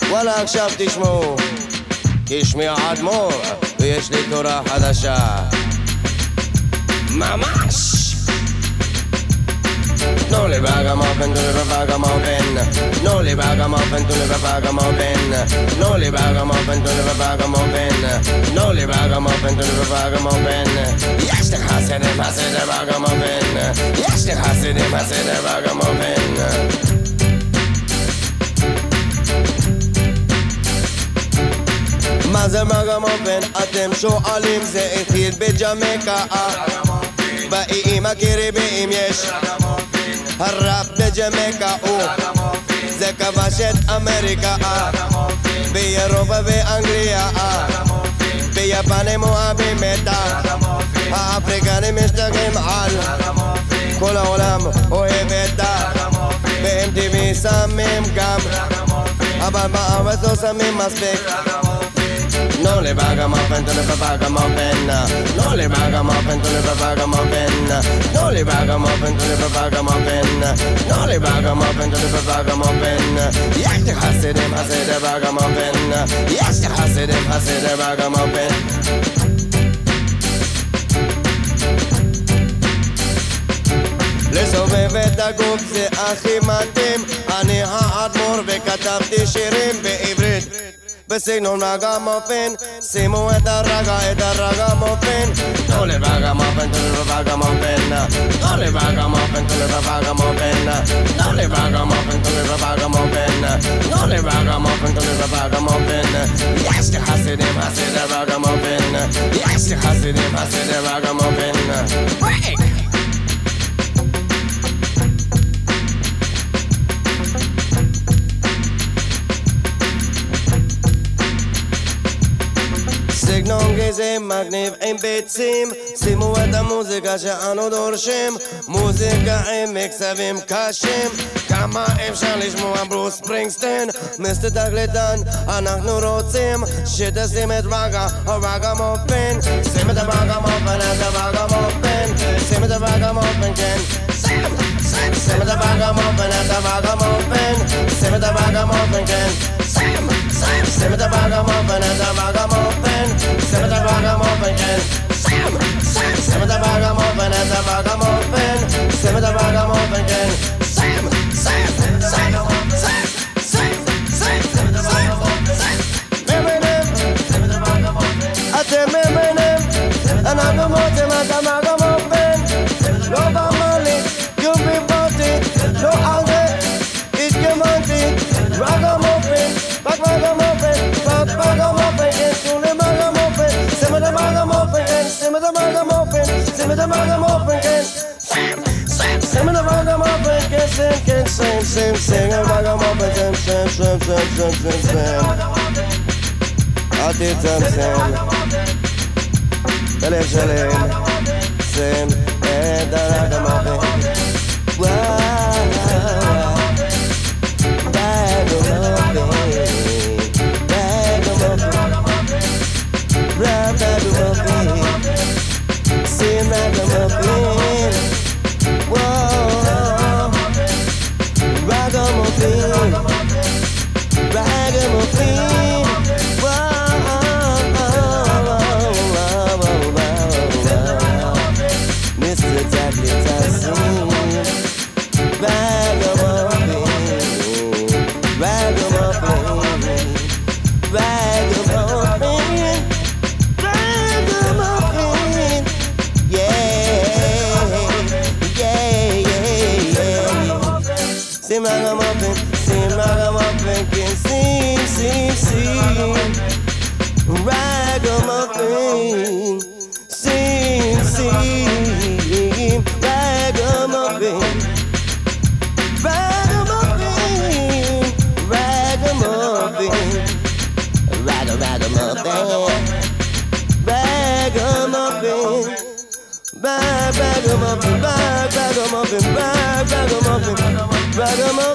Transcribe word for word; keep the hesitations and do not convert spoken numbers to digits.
וואלה עכשיו תשמעו, שמי האדמו"ר ויש לי תורה חדשה ממש. תנו לי בגמופן, תנו לי בבגמופן, תנו לי בגמופן, תנו לי בבגמופן, תנו לי בגמופן, תנו לי בבגמופן, תנו לי בגמופן, תנו לי בבגמופן. יש לי חסידים, חסידי בגמופן, יש לי חסידים, חסידי בגמופן. מה זה בגמופן? אתם שואלים, זה התחיל בג'מייקה, באיים הקריביים יש הראפ בג'מייקה, זה כבש את אמריקה, באירופה ואנגליה, ביפן הם אוהבים מטה, האפריקנים משתגעים על, כל העולם אוהב את ה, ב-אם טי וי שמים גם, אבל בארץ לא שמים מספיק. תנו לי בגמופן, תנו לי בבגמופן, תנו לי בגמופן, תנו לי בבגמופן, תנו לי בגמופן, תנו לי בבגמופן, תנו לי בגמופן, תנו לי בבגמופן. יש לי חסידים, חסידי בגמופן, יש לי חסידים, חסידי בגמופן. לסובב את הגוף זה הכי מתאים, אני האדמו"ר וכתבתי שירים בעברית בסגנון בגמופן, שימו את הרגע, את הרגמופן. תנו לי בגמופן, תנו לי בבגמופן, תנו לי בגמופן, תנו לי בבגמופן, תנו לי בגמופן, תנו לי בבגמופן, תנו לי בגמופן, תנו לי בבגמופן. יש לי חסידים, חסידי בגמופן, יש לי חסידים, חסידי בגמופן. ברייק! סגנון גזע מגניב עם ביצים, שימו את המוזיקה שאנו דורשים, מוזיקה עם מקצבים קשים. כמה אפשר לשמוע ברוס ספרינגסטין, מיסטר תקליטן, אנחנו רוצים שתשים את רגע הבגמופן. שים את הבגמופן, את הבגמופן, שים את הבגמופן, כן שים, שים, שים את הבגמופן, את הבגמופן, שים את הבגמופן, כן שים, שים, שים את הבגמופן, את הבגמופן, שים את הבגמופן, כן שים, שים, שים את הבגמופן, את הבגמופן, שים את הבגמופן, כן שים, שים, שים, שים, שים, שים, מבינים? אתם מבינים? אנחנו מוצאים את הבגמופן, לא במאלי, יובי בוטי, לא אנגה, התכוונתי, בגמופן, בגמופן, בגמופן, כן, תנו לי בגמופן, שים את הבגמופן, כן, שים את הבגמופן, שים את הבגמופן, כן, שים, שים, שים את הבגמופן, כן, שים, כן, שים, שים, שים את הבגמופן, שים, שים, שים, שים, שים, שים, שים, אל תצמצם, בלב שלם, שים את הבגמופן, Sing ragamuffin, whoa, ragamuffin, ragamuffin, whoa, Mister Tacklita sing, ragamuffin, ragamuffin, ragamuffin. Sing ragamuffin, sing ragamuffin, can sing, sing, sing. Ragamuffin, sing, sing. Ragamuffin, ragamuffin, ragamuffin, raga ragamuffin, ragamuffin. Ragamuffin, ragamuffin, ragamuffin, ragamuffin.